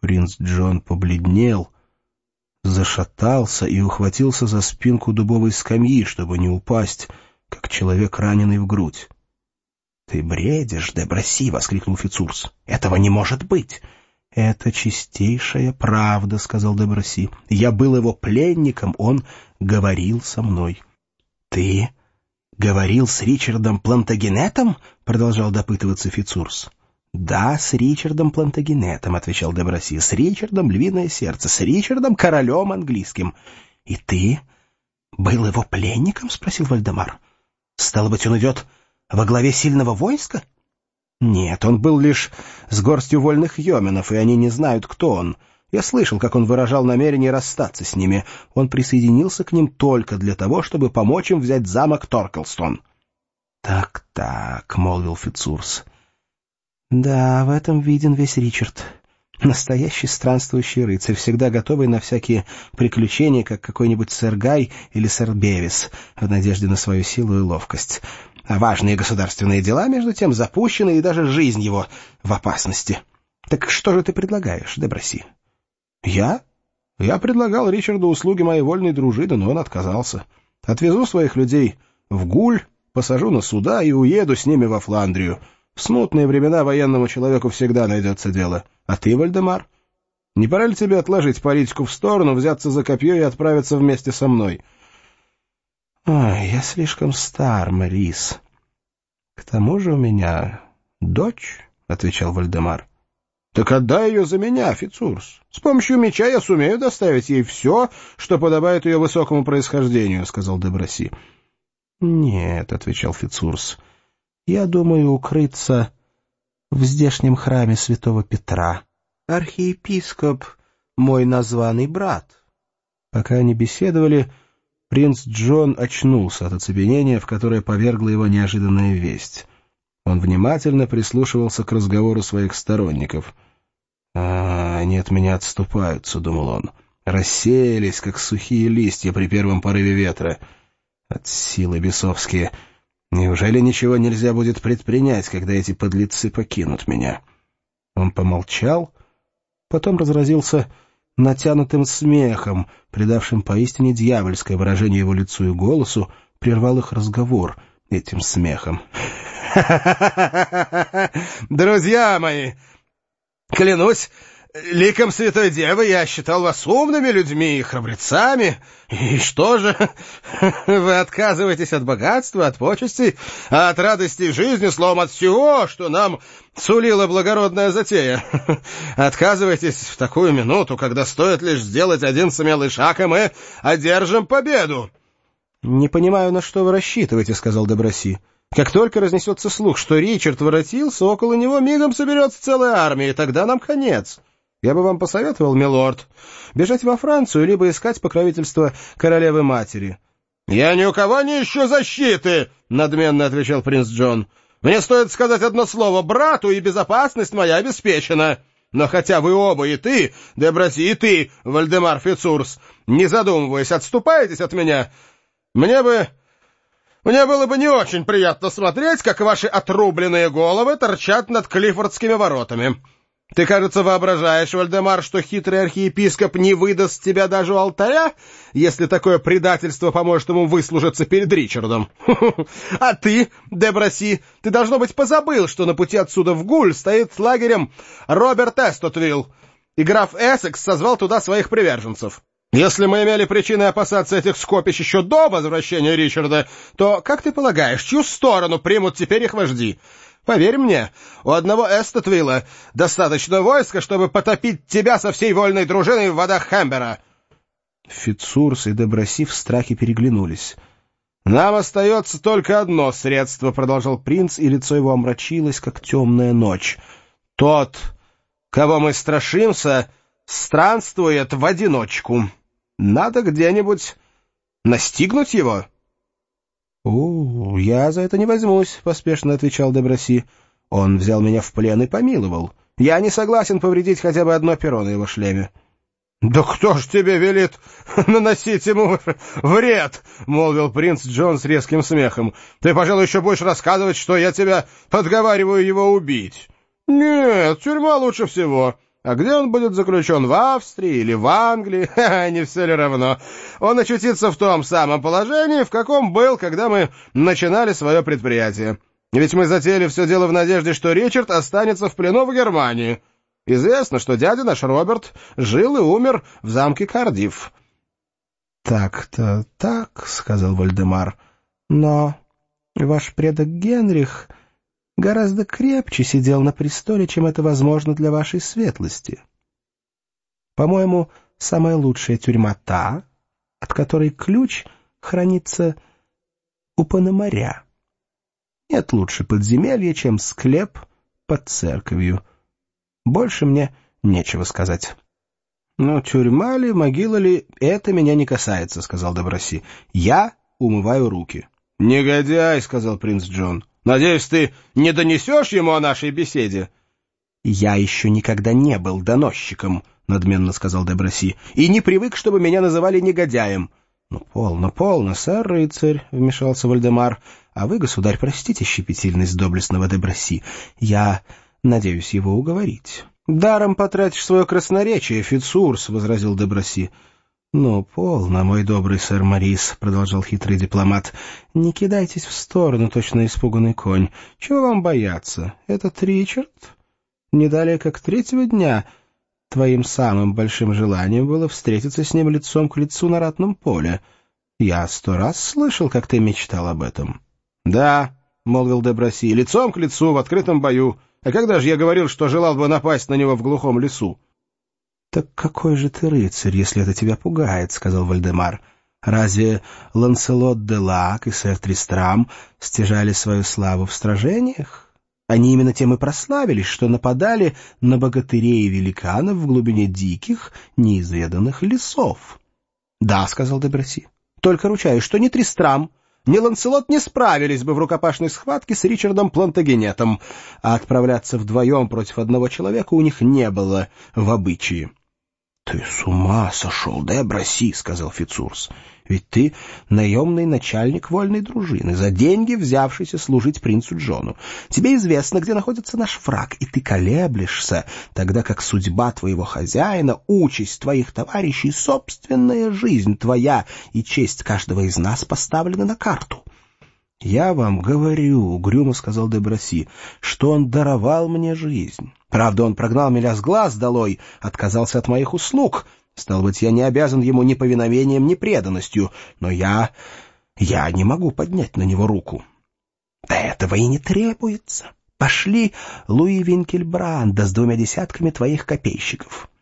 Принц Джон побледнел, зашатался и ухватился за спинку дубовой скамьи, чтобы не упасть, как человек, раненый в грудь. — Ты бредишь, де Браси! — воскликнул Фицурс. — Этого не может быть! — Это чистейшая правда, — сказал де Браси. — Я был его пленником, он говорил со мной. — Ты говорил с Ричардом Плантагенетом? — продолжал допытываться Фицурс. — Да, с Ричардом Плантагенетом, — отвечал де Браси. — С Ричардом Львиное Сердце, с Ричардом Королем Английским. — И ты был его пленником? — спросил Вальдемар. — Стало быть, он идет во главе сильного войска? — Нет, он был лишь с горстью вольных йоменов, и они не знают, кто он. Я слышал, как он выражал намерение расстаться с ними. Он присоединился к ним только для того, чтобы помочь им взять замок Торкелстон. Так, — молвил Фицурс. — Да, в этом виден весь Ричард. Настоящий странствующий рыцарь, всегда готовый на всякие приключения, как какой-нибудь сэр Гай или сэр Бевис, в надежде на свою силу и ловкость. А важные государственные дела, между тем, запущены, и даже жизнь его в опасности. Так что же ты предлагаешь, де Браси? Я предлагал Ричарду услуги моей вольной дружины, но он отказался. Отвезу своих людей в Гуль, посажу на суда и уеду с ними во Фландрию. В смутные времена военному человеку всегда найдется дело. А ты, Вальдемар, не пора ли тебе отложить политику в сторону, взяться за копье и отправиться вместе со мной? Ой, я слишком стар, Морис. К тому же у меня дочь, — отвечал Вальдемар. — Так отдай ее за меня, Фицурс. С помощью меча я сумею доставить ей все, что подобает ее высокому происхождению, — сказал де Браси. — Нет, — отвечал Фицурс, — я думаю укрыться в здешнем храме святого Петра. Архиепископ — мой названный брат. Пока они беседовали, принц Джон очнулся от оцепенения, в которое повергла его неожиданная весть. Он внимательно прислушивался к разговору своих сторонников. Они от меня отступаются», — думал он. «Рассеялись, как сухие листья при первом порыве ветра. От силы бесовские. Неужели ничего нельзя будет предпринять, когда эти подлецы покинут меня?» Он помолчал, потом разразился натянутым смехом, придавшим поистине дьявольское выражение его лицу и голосу, прервал их разговор этим смехом. «Друзья мои, клянусь ликом Святой Девы, я считал вас умными людьми и храбрецами. И что же? Вы отказываетесь от богатства, от почестей, от радости жизни, словом, от всего, что нам сулила благородная затея. Отказываетесь в такую минуту, когда стоит лишь сделать один смелый шаг, и мы одержим победу». «Не понимаю, на что вы рассчитываете», — сказал де Браси. «Как только разнесется слух, что Ричард воротился, около него мигом соберется целая армия, и тогда нам конец. Я бы вам посоветовал, милорд, бежать во Францию, либо искать покровительство королевы-матери». «Я ни у кого не ищу защиты», — надменно отвечал принц Джон. «Мне стоит сказать одно слово брату, и безопасность моя обеспечена. Но хотя вы оба, и ты, де Браси, и ты, Вальдемар Фицурс, не задумываясь, отступаетесь от меня, мне было бы не очень приятно смотреть, как ваши отрубленные головы торчат над Клиффордскими воротами. Ты, кажется, воображаешь, Вальдемар, что хитрый архиепископ не выдаст тебя даже у алтаря, если такое предательство поможет ему выслужиться перед Ричардом. А ты, де Браси, ты, должно быть, позабыл, что на пути отсюда в Гуль стоит лагерем Роберт Эстотвилл, и граф Эссекс созвал туда своих приверженцев. Если мы имели причины опасаться этих скопищ еще до возвращения Ричарда, то, как ты полагаешь, чью сторону примут теперь их вожди? Поверь мне, у одного Эстотвилла достаточно войска, чтобы потопить тебя со всей вольной дружиной в водах Хэмбера». Фицурс и де Браси в страхе переглянулись. «Нам остается только одно средство», — продолжал принц, и лицо его омрачилось, как темная ночь. «Тот, кого мы страшимся, странствует в одиночку. Надо где-нибудь настигнуть его». Я за это не возьмусь», — поспешно отвечал де Браси. «Он взял меня в плен и помиловал. Я не согласен повредить хотя бы одно перо на его шлеме». «Да кто ж тебе велит наносить ему вред?» — молвил принц Джон с резким смехом. «Ты, пожалуй, еще будешь рассказывать, что я тебя подговариваю его убить». «Нет, тюрьма лучше всего. А где он будет заключен, в Австрии или в Англии? Не все ли равно? Он очутится в том самом положении, в каком был, когда мы начинали свое предприятие. Ведь мы затеяли все дело в надежде, что Ричард останется в плену в Германии. Известно, что дядя наш Роберт жил и умер в замке Кардифф. «Так-то так», — сказал Вальдемар, — «но ваш предок Генрих гораздо крепче сидел на престоле, чем это возможно для вашей светлости. По-моему, самая лучшая тюрьма та, от которой ключ хранится у Пономаря. Нет лучше подземелья, чем склеп под церковью. Больше мне нечего сказать». «Ну, тюрьма ли, могила ли, это меня не касается», — сказал Деброси. «Я умываю руки». «Негодяй», — сказал принц Джон. «Надеюсь, ты не донесешь ему о нашей беседе?» «Я еще никогда не был доносчиком», — надменно сказал Деброси, «и не привык, чтобы меня называли негодяем». «Ну, полно, сэр-рыцарь», — вмешался Вальдемар. «А вы, государь, простите щепетильность доблестного Деброси. Я надеюсь его уговорить». «Даром потратишь свое красноречие, Фицурс», — возразил Деброси. «Ну, полно, мой добрый сэр Морис», — продолжал хитрый дипломат. «Не кидайтесь в сторону, точно испуганный конь. Чего вам бояться? Этот Ричард? Не далее, как 3-го дня твоим самым большим желанием было встретиться с ним лицом к лицу на ратном поле. Я 100 раз слышал, как ты мечтал об этом». «Да», — молвил Деброси, — «лицом к лицу в открытом бою. А когда же я говорил, что желал бы напасть на него в глухом лесу?» «Так какой же ты рыцарь, если это тебя пугает?» — сказал Вальдемар. «Разве Ланселот де Лак и сэр Тристрам стяжали свою славу в сражениях? Они именно тем и прославились, что нападали на богатырей и великанов в глубине диких, неизведанных лесов». «Да», — сказал Деброси, — «только ручаюсь, что ни Тристрам, ни Ланселот не справились бы в рукопашной схватке с Ричардом Плантагенетом, а отправляться вдвоем против одного человека у них не было в обычае». «Ты с ума сошел, Деброси», — сказал Фицурс. «Ведь ты наемный начальник вольной дружины, за деньги взявшийся служить принцу Джону. Тебе известно, где находится наш враг, и ты колеблешься, тогда как судьба твоего хозяина, участь твоих товарищей, собственная жизнь твоя и честь каждого из нас поставлены на карту». «Я вам говорю, — угрюмо сказал Деброси, — что он даровал мне жизнь. Правда, он прогнал меня с глаз долой, отказался от моих услуг. Стало быть, я не обязан ему ни повиновением, ни преданностью, но я не могу поднять на него руку». «Да этого и не требуется. Пошли Луи Винкельбранда с 2 десятками твоих копейщиков.